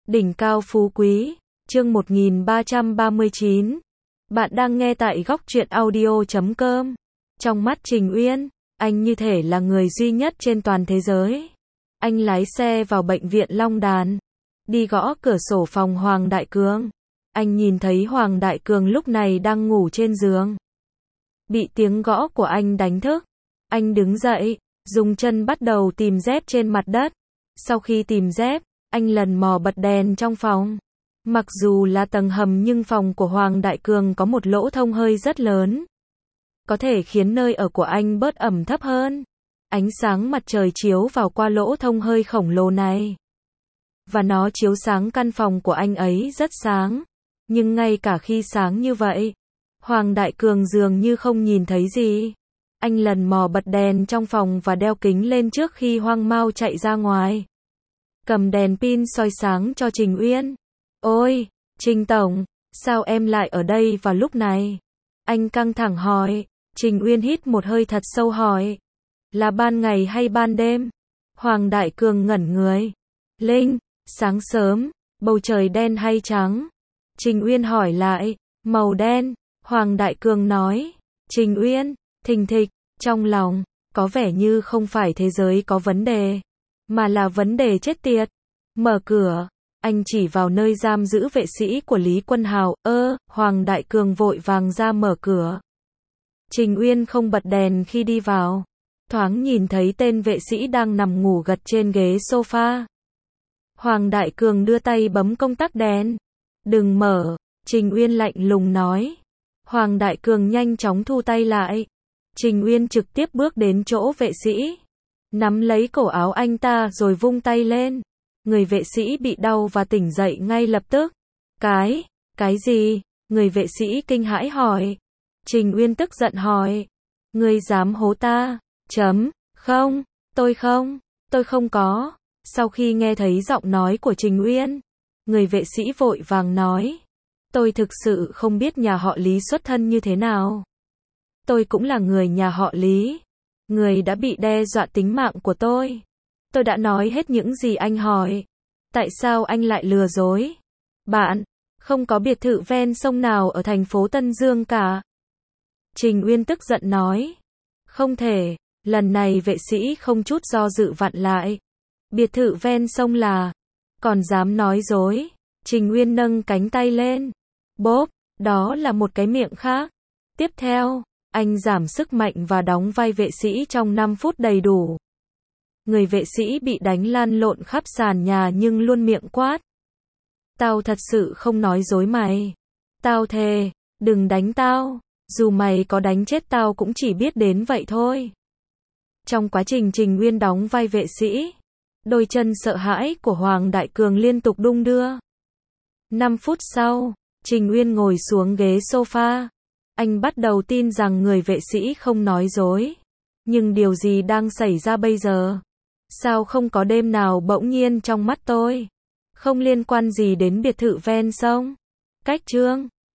Đỉnh cao phú quý, chương 1339. Bạn đang nghe tại góc truyện audio.com. Trong mắt Trình Uyên, anh như thể là người duy nhất trên toàn thế giới. Anh lái xe vào bệnh viện Long Đàn, đi gõ cửa sổ phòng Hoàng Đại Cường. Anh nhìn thấy Hoàng Đại Cường lúc này đang ngủ trên giường. Bị tiếng gõ của anh đánh thức. Anh đứng dậy, dùng chân bắt đầu tìm dép trên mặt đất. Sau khi tìm dép, anh lần mò bật đèn trong phòng. Mặc dù là tầng hầm nhưng phòng của Hoàng Đại Cường có một lỗ thông hơi rất lớn. Có thể khiến nơi ở của anh bớt ẩm thấp hơn. Ánh sáng mặt trời chiếu vào qua lỗ thông hơi khổng lồ này. Và nó chiếu sáng căn phòng của anh ấy rất sáng. Nhưng ngay cả khi sáng như vậy, Hoàng Đại Cường dường như không nhìn thấy gì. Anh lần mò bật đèn trong phòng và đeo kính lên trước khi hoang mau chạy ra ngoài. Cầm đèn pin soi sáng cho Trình Uyên. Ôi, Trình Tổng, sao em lại ở đây vào lúc này? Anh căng thẳng hỏi. Trình Uyên hít một hơi thật sâu hỏi. Là ban ngày hay ban đêm? Hoàng Đại Cường ngẩn người. Linh, sáng sớm, bầu trời đen hay trắng? Trình Uyên hỏi lại. Màu đen, Hoàng Đại Cường nói. Trình Uyên, thình thịch, trong lòng, có vẻ như không phải thế giới có vấn đề, mà là vấn đề chết tiệt. Mở cửa, anh chỉ vào nơi giam giữ vệ sĩ của Lý Quân Hào. Hoàng Đại Cường vội vàng ra mở cửa. Trình Uyên không bật đèn khi đi vào. Thoáng nhìn thấy tên vệ sĩ đang nằm ngủ gật trên ghế sofa. Hoàng Đại Cường đưa tay bấm công tắc đèn. Đừng mở, Trình Uyên lạnh lùng nói. Hoàng Đại Cường nhanh chóng thu tay lại. Trình Uyên trực tiếp bước đến chỗ vệ sĩ, nắm lấy cổ áo anh ta rồi vung tay lên. Người vệ sĩ bị đau và tỉnh dậy ngay lập tức. Cái gì? Người vệ sĩ kinh hãi hỏi. Trình Uyên tức giận hỏi. Ngươi dám hố ta? Không, tôi không có. Sau khi nghe thấy giọng nói của Trình Uyên, người vệ sĩ vội vàng nói. Tôi thực sự không biết nhà họ Lý xuất thân như thế nào. Tôi cũng là người nhà họ Lý. Người đã bị đe dọa tính mạng của tôi. Tôi đã nói hết những gì anh hỏi. Tại sao anh lại lừa dối? Bạn, không có biệt thự ven sông nào ở thành phố Tân Dương cả. Trình Uyên tức giận nói. Không thể, lần này vệ sĩ không chút do dự vặn lại. Biệt thự ven sông là, còn dám nói dối. Trình Uyên nâng cánh tay lên. Bốp, đó là một cái miệng khác. Tiếp theo, anh giảm sức mạnh và đóng vai vệ sĩ trong 5 phút đầy đủ. Người vệ sĩ bị đánh lăn lộn khắp sàn nhà nhưng luôn miệng quát. Tao thật sự không nói dối mày. Tao thề, đừng đánh tao. Dù mày có đánh chết tao cũng chỉ biết đến vậy thôi. Trong quá trình Trình Uyên đóng vai vệ sĩ, đôi chân sợ hãi của Hoàng Đại Cường liên tục đung đưa. 5 phút sau, Trình Uyên ngồi xuống ghế sofa. Anh bắt đầu tin rằng người vệ sĩ không nói dối. Nhưng điều gì đang xảy ra bây giờ? Sao không có đêm nào bỗng nhiên trong mắt tôi? Không liên quan gì đến biệt thự ven sông. Cách chương